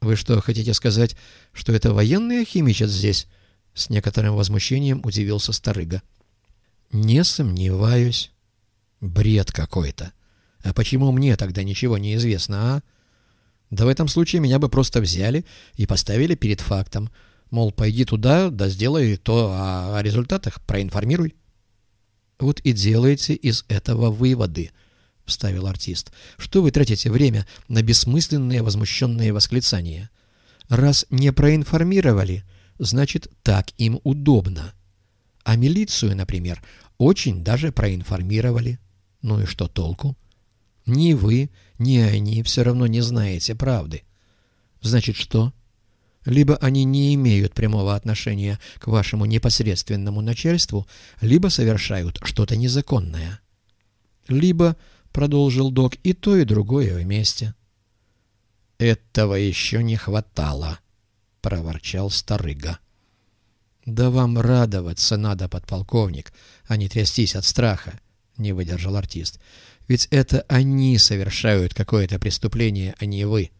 «Вы что, хотите сказать, что это военные химичат здесь?» С некоторым возмущением удивился Старыга. «Не сомневаюсь». «Бред какой-то. А почему мне тогда ничего не известно, а? Да в этом случае меня бы просто взяли и поставили перед фактом. Мол, пойди туда, да сделай то, а о результатах проинформируй». «Вот и делайте из этого выводы», — вставил артист. «Что вы тратите время на бессмысленные возмущенные восклицания? Раз не проинформировали, значит, так им удобно. А милицию, например, очень даже проинформировали. Ну и что толку? Ни вы, ни они все равно не знаете правды. Значит, что? Либо они не имеют прямого отношения к вашему непосредственному начальству, либо совершают что-то незаконное. Либо, — продолжил док, — и то, и другое вместе». «Этого еще не хватало», — проворчал Старыга. «Да вам радоваться надо, подполковник, а не трястись от страха», — не выдержал артист. «Ведь это они совершают какое-то преступление, а не вы».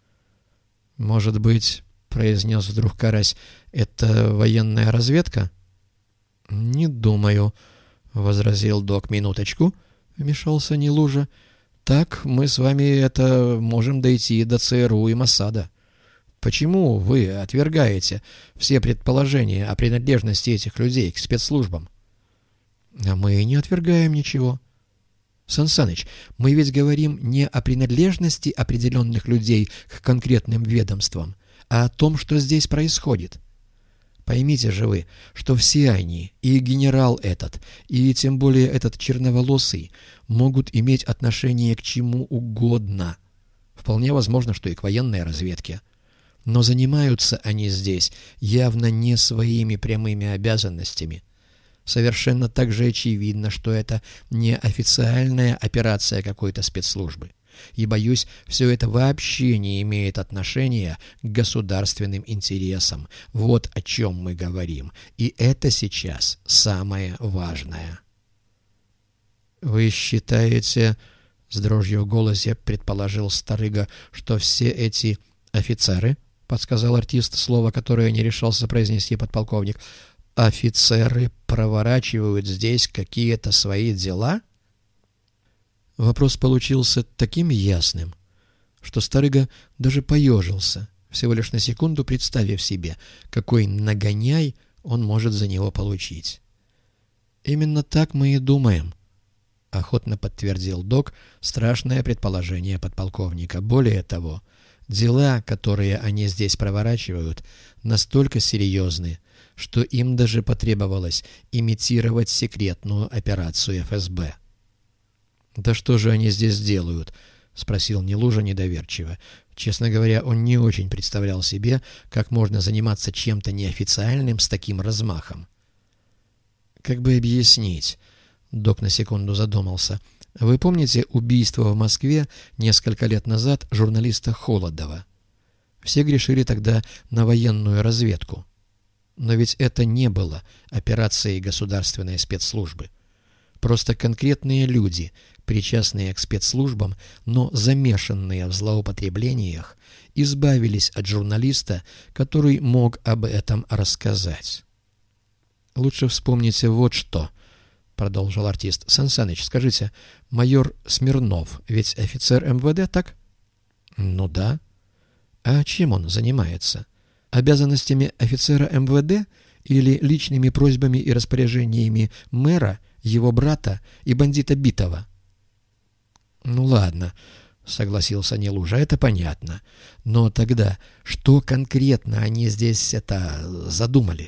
«Может быть, — произнес вдруг Карась, — это военная разведка?» «Не думаю», — возразил док. «Минуточку», — вмешался Нелужа. «Так мы с вами можем дойти до ЦРУ и Моссада. Почему вы отвергаете все предположения о принадлежности этих людей к спецслужбам?» «А мы и не отвергаем ничего. Сан Саныч, мы ведь говорим не о принадлежности определенных людей к конкретным ведомствам, а о том, что здесь происходит. Поймите же вы, что все они, и генерал этот, и тем более этот черноволосый, могут иметь отношение к чему угодно. Вполне возможно, что и к военной разведке. Но занимаются они здесь явно не своими прямыми обязанностями. Совершенно так же очевидно, что это не официальная операция какой-то спецслужбы. И, боюсь, все это вообще не имеет отношения к государственным интересам. Вот о чем мы говорим. И это сейчас самое важное. «Вы считаете, — с дрожью в голосе предположил Старыга, — что все эти офицеры, — подсказал артист слово, которое не решался произнести подполковник, — офицеры проворачивают здесь какие-то свои дела?» Вопрос получился таким ясным, что Старыга даже поежился, всего лишь на секунду представив себе, какой нагоняй он может за него получить. «Именно так мы и думаем», — охотно подтвердил док страшное предположение подполковника. «Более того, дела, которые они здесь проворачивают, настолько серьезны, что им даже потребовалось имитировать секретную операцию ФСБ». «Да что же они здесь делают?» — спросил Нелужа недоверчиво. Честно говоря, он не очень представлял себе, как можно заниматься чем-то неофициальным с таким размахом. «Как бы объяснить?» — док на секунду задумался. «Вы помните убийство в Москве несколько лет назад журналиста Холодова? Все грешили тогда на военную разведку. Но ведь это не было операцией государственной спецслужбы. Просто конкретные люди, причастные к спецслужбам, но замешанные в злоупотреблениях, избавились от журналиста, который мог об этом рассказать. «Лучше вспомните вот что», — продолжил артист. «Сан Саныч, скажите, майор Смирнов ведь офицер МВД, так?» «Ну да». «А чем он занимается? Обязанностями офицера МВД или личными просьбами и распоряжениями мэра, его брата и бандита Битова?» «Ну ладно», — согласился Нелужа, — «это понятно. Но тогда что конкретно они здесь задумали?»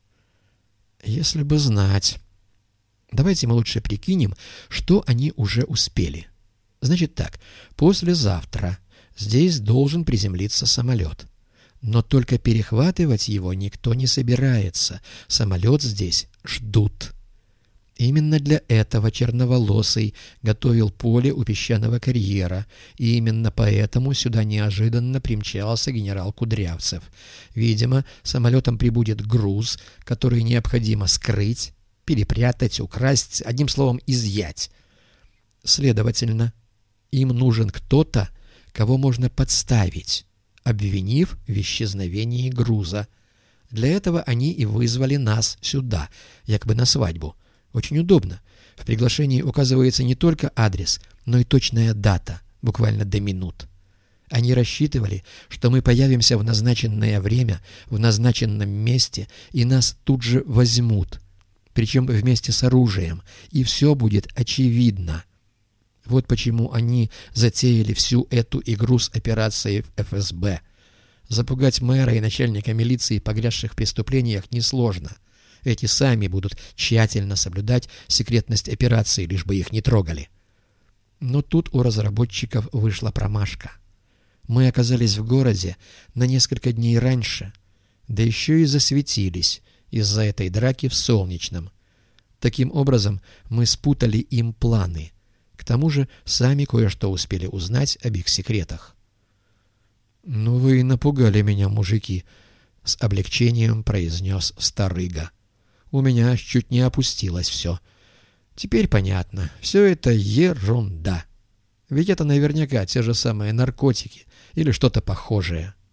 «Если бы знать. Давайте мы лучше прикинем, что они уже успели. Значит так, послезавтра здесь должен приземлиться самолет. Но только перехватывать его никто не собирается. Самолет здесь ждут. Именно для этого черноволосый готовил поле у песчаного карьера, и именно поэтому сюда неожиданно примчался генерал Кудрявцев. Видимо, самолетом прибудет груз, который необходимо скрыть, перепрятать, украсть, одним словом, изъять. Следовательно, им нужен кто-то, кого можно подставить, обвинив в исчезновении груза. Для этого они и вызвали нас сюда, якобы на свадьбу. Очень удобно. В приглашении указывается не только адрес, но и точная дата, буквально до минут. Они рассчитывали, что мы появимся в назначенное время, в назначенном месте, и нас тут же возьмут, причем вместе с оружием, и все будет очевидно. Вот почему они затеяли всю эту игру с операцией в ФСБ. Запугать мэра и начальника милиции, погрязших в преступлениях, несложно. Эти сами будут тщательно соблюдать секретность операции, лишь бы их не трогали. Но тут у разработчиков вышла промашка. Мы оказались в городе на несколько дней раньше, да еще и засветились из-за этой драки в Солнечном. Таким образом, мы спутали им планы. К тому же сами кое-что успели узнать об их секретах. «Ну вы и напугали меня, мужики», — с облегчением произнес Старыга. «У меня аж чуть не опустилось все. Теперь понятно, все это ерунда. Ведь это наверняка те же самые наркотики или что-то похожее».